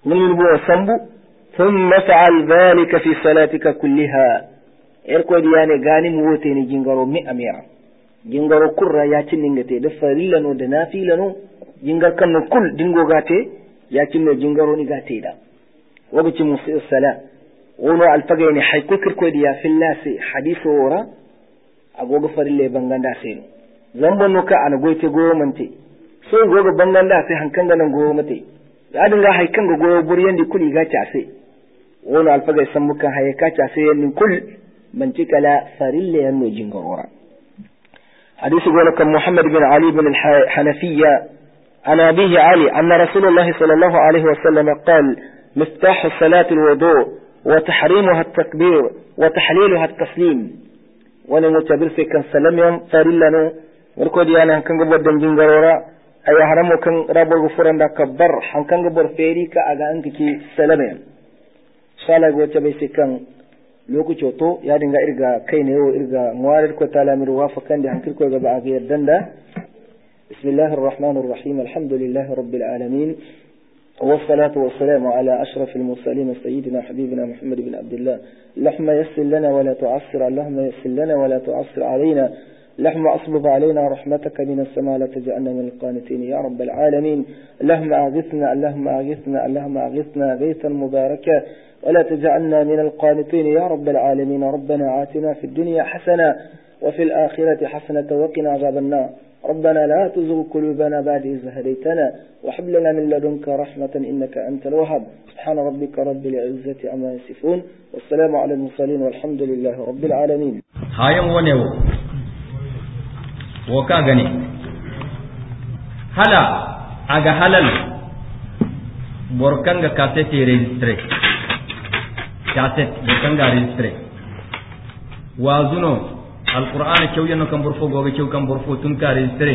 من بو سمبو ثم فعل ذلك في صلاتك كلها إركو دياني غاني موتيني جنغرو 100 jingaro kurra ya cinningate da farilano da nafilano jingar kanno kul dingo gate ya cinno jingaro ni gate da wagaci musi sala wono alfagayni hayko kirko diya fillasi hadithu wora agogo farille banganda sai zamban no ka ana goite go mante so gogo banganda sai hankan ganan go mate ya dinga haykan go go buriyan di kuli gate sai wono alfagay sammukan hayka ta sai nin kul manti kala farille yanno jingaro حديث يقول كان محمد بن علي بن الحنفية عن أبيه علي أن رسول الله صلى الله عليه وسلم قال مفتاح الصلاة الوضوء وتحريمها التكبير وتحليلها التسليم ونمتبر في كان سلم يوم فارلنا وركود يعني كان قبر دنجين غرورا أي حرمو كان رب الغفران دا كبر كان قبر فيريكا أغا أنك سلم يوم صالة وتبسي كان lokaci to ya dinga irga kai ne yau irga muwarir ko talamir wafakan da hankil ko gaba a ga danda bismillahir rahmanir rahim alhamdulillahi rabbil alamin والصلاة والسلام على أشرف المرسلين سيدنا حبيبنا محمد بن عبد الله اللهم يسر لنا ولا تعسر اللهم يسر لنا ولا تعسر علينا اللهم أصبب علينا رحمتك من السماء لا تجعلنا من القانتين يا رب العالمين اللهم أغثنا اللهم أغثنا اللهم أغثنا غيثا مباركا ولا تجعلنا من القانتين يا رب العالمين ربنا آتنا في الدنيا حسنة وفي الآخرة حسنة وقنا عذاب النار ربنا لا تزغ قلوبنا بعد إذ هديتنا وهب لنا من لدنك رحمة إنك أنت الوهاب سبحان ربك رب العزة عما يصفون والسلام على المرسلين والحمد لله رب العالمين هاي ونيو وكاغني هلا أجا هلال بوركانغا كاسيتي ريجستري كاسيت بوركانغا ريجستري وازونو القرآن كيو ينو كم برفو غوغي كيو كم برفو تنكا ريجستري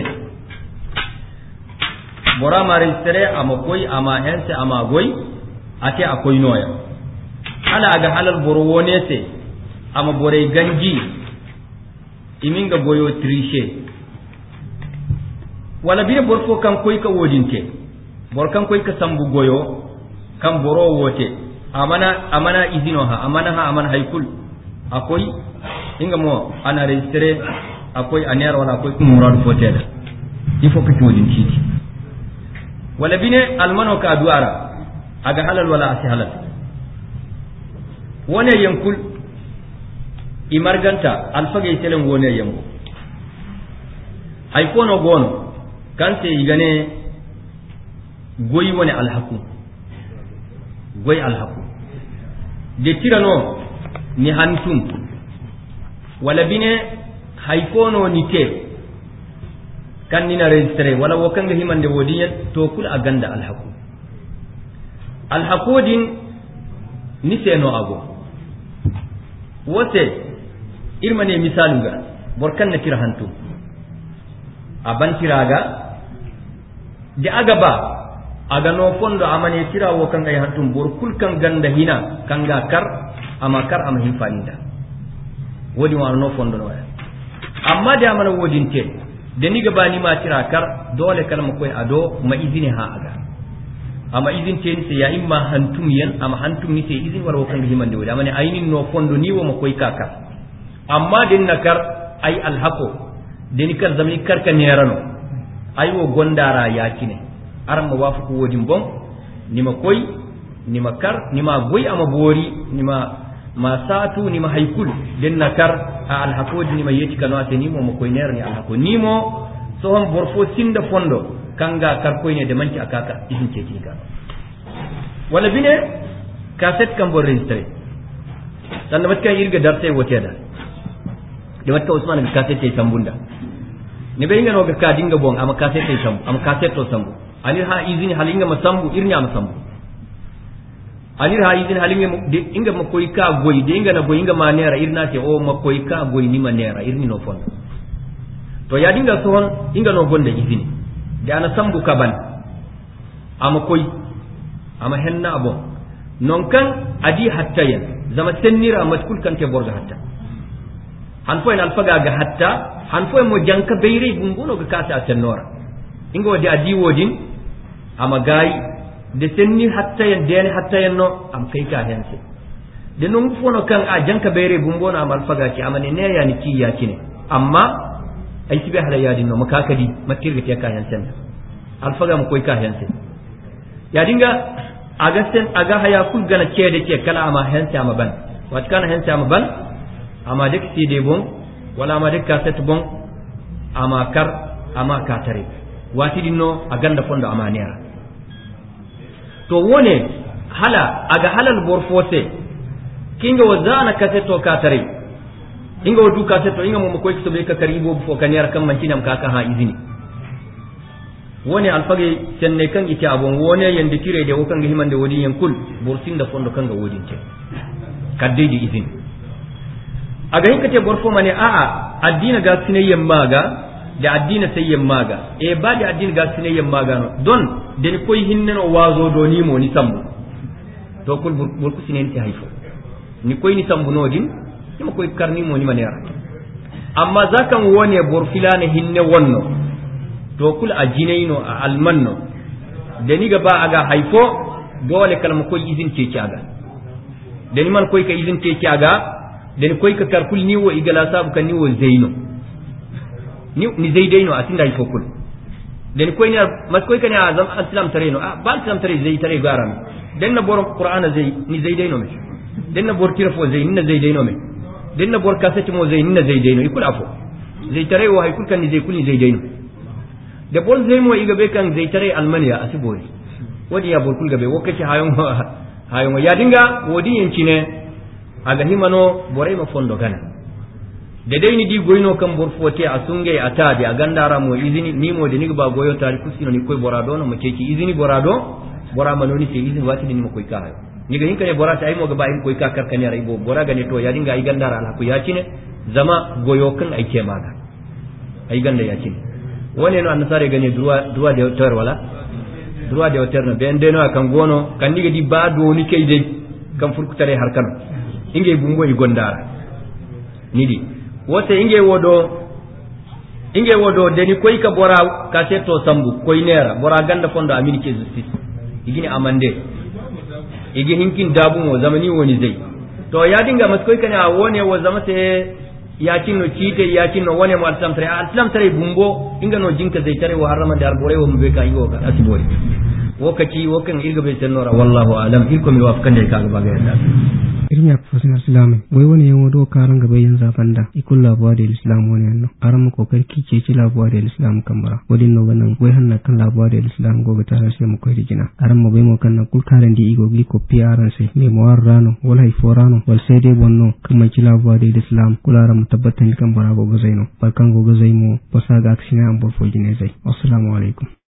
بورا ما ريجستري أما كوي أما هنس أما غوي أكي أكوي نويا هلا أجا هلال بروونيسي أما بوري غنجي إمينغا بويو تريشي wala bire borfo kan koy ka wodinte bor kan koy ka sambu goyo kan boro wote amana izino ha amana haykul akoy inga mo ana registre akoy aner wala akoy murad foteda il faut que tu wodinti wala bine almano ka duara aga halal wala asi halal wone yankul imarganta alfage telen wone yango hay kono gono kanse igane goyi wani alhaku goyi alhaku de tirano ni hantum wala bine haykono nite kan nina registre wala wakanga himande wodiyan to kul aganda alhaku din ni seno ago wote irmane misaluga borkan na tira hantum aban tiraga de aga ba aga no fondo amane tirawo kan ay hantum bor kul kan ganda hina kanga kar ama hinfaninda wodi wa no fondo no amma de amana wodinte de ni gaba ni ma tira kar dole kalma koy ado ma izini ha aga ama izin te ni ya imma hantum yan ama hantum ni te izin wala kan himande wodi amane aynin no fondo ni wo ma koy kaka amma din nakar ay alhaqo deni kar zamani karka nerano aywo gondara yakine aran ma wafu ko wodin bon nima koy nima kar nima goy ama bori nima masatu nima haykul den nakar al hakodi nima yeti kanu ateni mo koy ner ni al hakoni mo so hon borfo sinda fondo kanga kar koy ne de manki akaka idin ceki ka wala bine cassette kam bo registré tan bat kan irga darse woteda de wat ka usman bi cassette tay sambunda ni be inga no ga dinga bon ama cassette sambu ama cassette to sambu anir ha izini halinga masambu irnya masambu anir ha izini halinga de inga makoy ka goy de inga na goy inga manera irna te o makoy ka goy ni manera irni no fon to ya dinga son inga no gonda izini de ana sambu kaban ama koy ama henna bon non kan adi hatta yan zama tennira matkul kan ke borga hatta han fo en alfaga ga hatta han fo mo janka beyri bunguno ga kasa tennora ingo di adi wodin ama gayi de senni hatta yan den hatta yan no am kai ka hense de non fono kan a janka bere bumbo na amal faga ki amane ne ya ni ki ya kine amma ai tibe hala ya dinno makakadi matirga te ka hense al faga mu koy ka hense ya dinga aga haya kul gana cede ce kala ama hense ama ban wat kana hense ama ban ama dek ti de bon wala ama dek ka set bon ama kar ama ka tare wati dinno aganda fondo ama nera to wone hala aga halal borfose kinga wazana kaseto ka tare inga wadu kaseto inga mo koy kisobe ka karibo fo kaniyar kan mancinam ka ha izini woni alfage senne kan ite abon wone yande tire de wokan ga himande wodi yen kul borsin da fondo kan ga wodin ce kadde di izini aga hinkate borfo mane a addina ga sinayyan maga da addina sayyan maga e ba da addina ga sinayyan maga no don den koy hinnen o wazo do ni mo ni sambu to kul burku sinen ti haifo ni koy ni sambu nodin ni mo koy karni mo ni manera amma zakan wone borfilane hinne wonno to kul ajinaino a almanno deni ga ba aga haifo dole kalma koy izin ce aga deni man koy ka izin ce aga deni koy ka karkul ni wo igala sabu kan ni wo zaino ni zaidaino atinda haifo kul deni koy ni mas koy kan azam islam tareno ba islam tare zai tare garam den na bor qur'ana zai ni zaidaino me den na bor tirafo zai ni zaidaino me den na bor kasati mo zai ni zaidaino ikul afo zai tare wo haikul kan ni zai kul ni zaidaino da bol zai mo iga be kan zai tare almaniya asibori wadi ya bol kul gabe wokaci hayon ya dinga wodi yanci ne aga himano borai ma fondo gana da dai ni di goyno kan bor fote asunge atade agandara mo izini ni mo de ni ba goyo tari kusino ni koy borado no make ki izini borado bora manoni se izini wati ni mo koy ka hayo ni ga hinka ne bora ta ay mo ga ba in koy ka karkani ara ibo bora gane to ya dinga ay gandara ala ko ya cine zama goyo kan ay ke maga ay ganda ya cine woni no annasare gane droit de auteur wala droit de auteur no ben deno kan gono kan diga di ba do ni kay de kan furkutare har kan inge bumbo i gondara nidi wote inge wodo deni koy ka bora ka seto sambu koy nera bora ganda fondo amini ke justice igini amande igi hinkin dabu mo zamani woni zai to ya dinga mas koy kana wone wo zamate yakin no cite yakin no wone mo islam tare bumbo inga no jinka zai tare wa harama da arbore wo mbe ka ingo ka asibori wakati wokan irga be tanora wallahu alam irko mi wafkan da ka ga ga yadda irin ya fasin islam wai wani yan wado karan gaba yin zafanda ikul labuwa da islam wani yanno aran ko karki ce ci labuwa da islam kamara wadin no ganan wai hanna kan labuwa da islam gobe tare sai mu kai rigina aran mu bai mu kan na kul karan di igo gli ko piaran sai me mo warrano wal hay forano wal sai dai bonno kuma ci labuwa da islam kularan mu tabbatan kan bara gobe zaino barkan gobe zaimo basa ga aksina an bor fo jine zai assalamu alaikum